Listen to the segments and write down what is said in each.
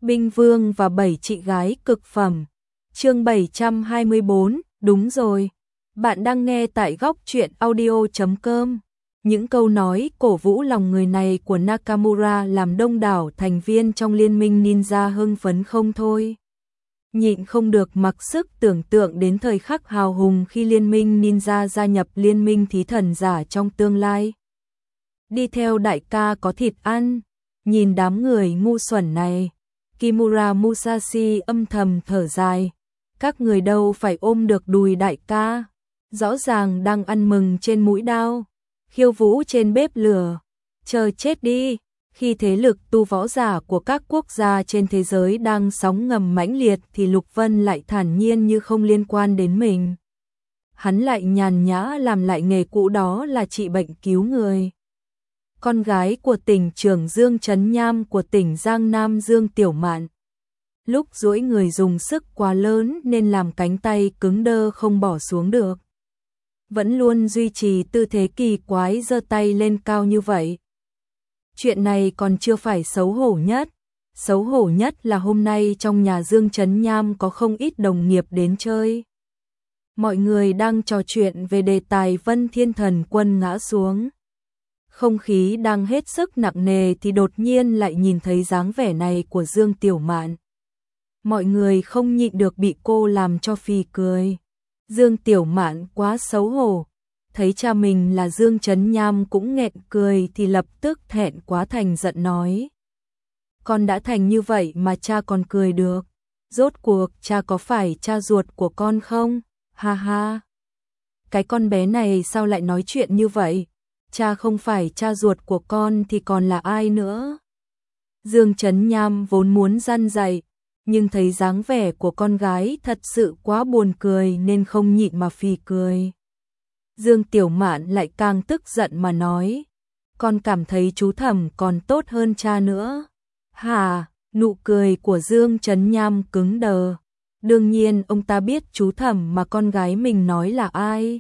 Binh Vương và 7 chị gái cực phẩm. Chương 724, đúng rồi. Bạn đang nghe tại góc truyện audio.com. Những câu nói cổ vũ lòng người này của Nakamura làm đông đảo thành viên trong liên minh ninja hưng phấn không thôi. Nhịn không được mặc sức tưởng tượng đến thời khắc hào hùng khi liên minh ninja gia nhập liên minh thí thần giả trong tương lai. Đi theo đại ca có thịt ăn, nhìn đám người ngu xuẩn này. Kimura Musashi âm thầm thở dài, các người đâu phải ôm được đùi đại ca, rõ ràng đang ăn mừng trên mũi đao, khiêu vũ trên bếp lửa, chờ chết đi. Khi thế lực tu võ giả của các quốc gia trên thế giới đang sóng ngầm mãnh liệt thì Lục Vân lại thản nhiên như không liên quan đến mình. Hắn lại nhàn nhã làm lại nghề cũ, đó là trị bệnh cứu người. Con gái của tỉnh trưởng Dương Trấn Nham của tỉnh Giang Nam Dương Tiểu Mạn. Lúc duỗi người dùng sức quá lớn nên làm cánh tay cứng đơ không bỏ xuống được. Vẫn luôn duy trì tư thế kỳ quái giơ tay lên cao như vậy. Chuyện này còn chưa phải xấu hổ nhất. Xấu hổ nhất là hôm nay trong nhà Dương Trấn Nham có không ít đồng nghiệp đến chơi. Mọi người đang trò chuyện về đề tài Vân Thiên Thần Quân ngã xuống. Không khí đang hết sức nặng nề thì đột nhiên lại nhìn thấy dáng vẻ này của Dương Tiểu Mạn. Mọi người không nhịn được bị cô làm cho phì cười. Dương Tiểu Mạn quá xấu hổ. Thấy cha mình là Dương Trấn Nham cũng nghẹn cười thì lập tức thẹn quá thành giận nói. Con đã thành như vậy mà cha còn cười được. Rốt cuộc cha có phải cha ruột của con không? Ha ha. Cái con bé này sao lại nói chuyện như vậy? Cha không phải cha ruột của con thì còn là ai nữa? Dương Trấn Nham vốn muốn răn dạy, nhưng thấy dáng vẻ của con gái thật sự quá buồn cười nên không nhịn mà phì cười. Dương Tiểu Mạn lại càng tức giận mà nói, con cảm thấy chú Thẩm còn tốt hơn cha nữa. Hả? Nụ cười của Dương Trấn Nham cứng đờ. Đương nhiên ông ta biết chú Thẩm mà con gái mình nói là ai.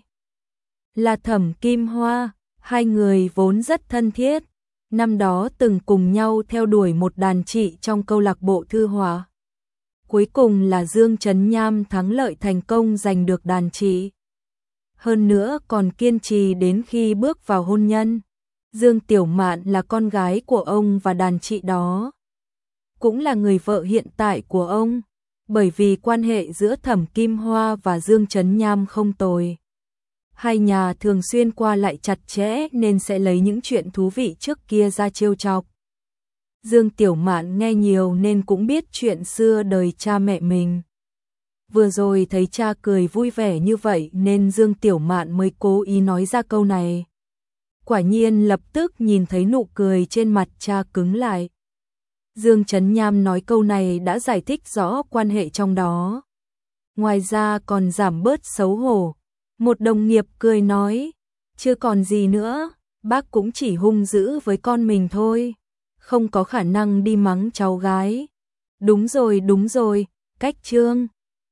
Là Thẩm Kim Hoa, hai người vốn rất thân thiết. Năm đó từng cùng nhau theo đuổi một đàn chị trong câu lạc bộ Thư Hòa. Cuối cùng là Dương Trấn Nham thắng lợi thành công giành được đàn chị. Hơn nữa còn kiên trì đến khi bước vào hôn nhân. Dương Tiểu Mạn là con gái của ông và đàn chị đó. Cũng là người vợ hiện tại của ông. Bởi vì quan hệ giữa Thẩm Kim Hoa và Dương Trấn Nham không tồi. Hai nhà thường xuyên qua lại chặt chẽ nên sẽ lấy những chuyện thú vị trước kia ra trêu chọc. Dương Tiểu Mạn nghe nhiều nên cũng biết chuyện xưa đời cha mẹ mình. Vừa rồi thấy cha cười vui vẻ như vậy nên Dương Tiểu Mạn mới cố ý nói ra câu này. Quả nhiên lập tức nhìn thấy nụ cười trên mặt cha cứng lại. Dương Trấn Nham nói câu này đã giải thích rõ quan hệ trong đó. Ngoài ra còn giảm bớt xấu hổ. Một đồng nghiệp cười nói, chưa còn gì nữa, bác cũng chỉ hung dữ với con mình thôi, không có khả năng đi mắng cháu gái. Đúng rồi, cách Trương.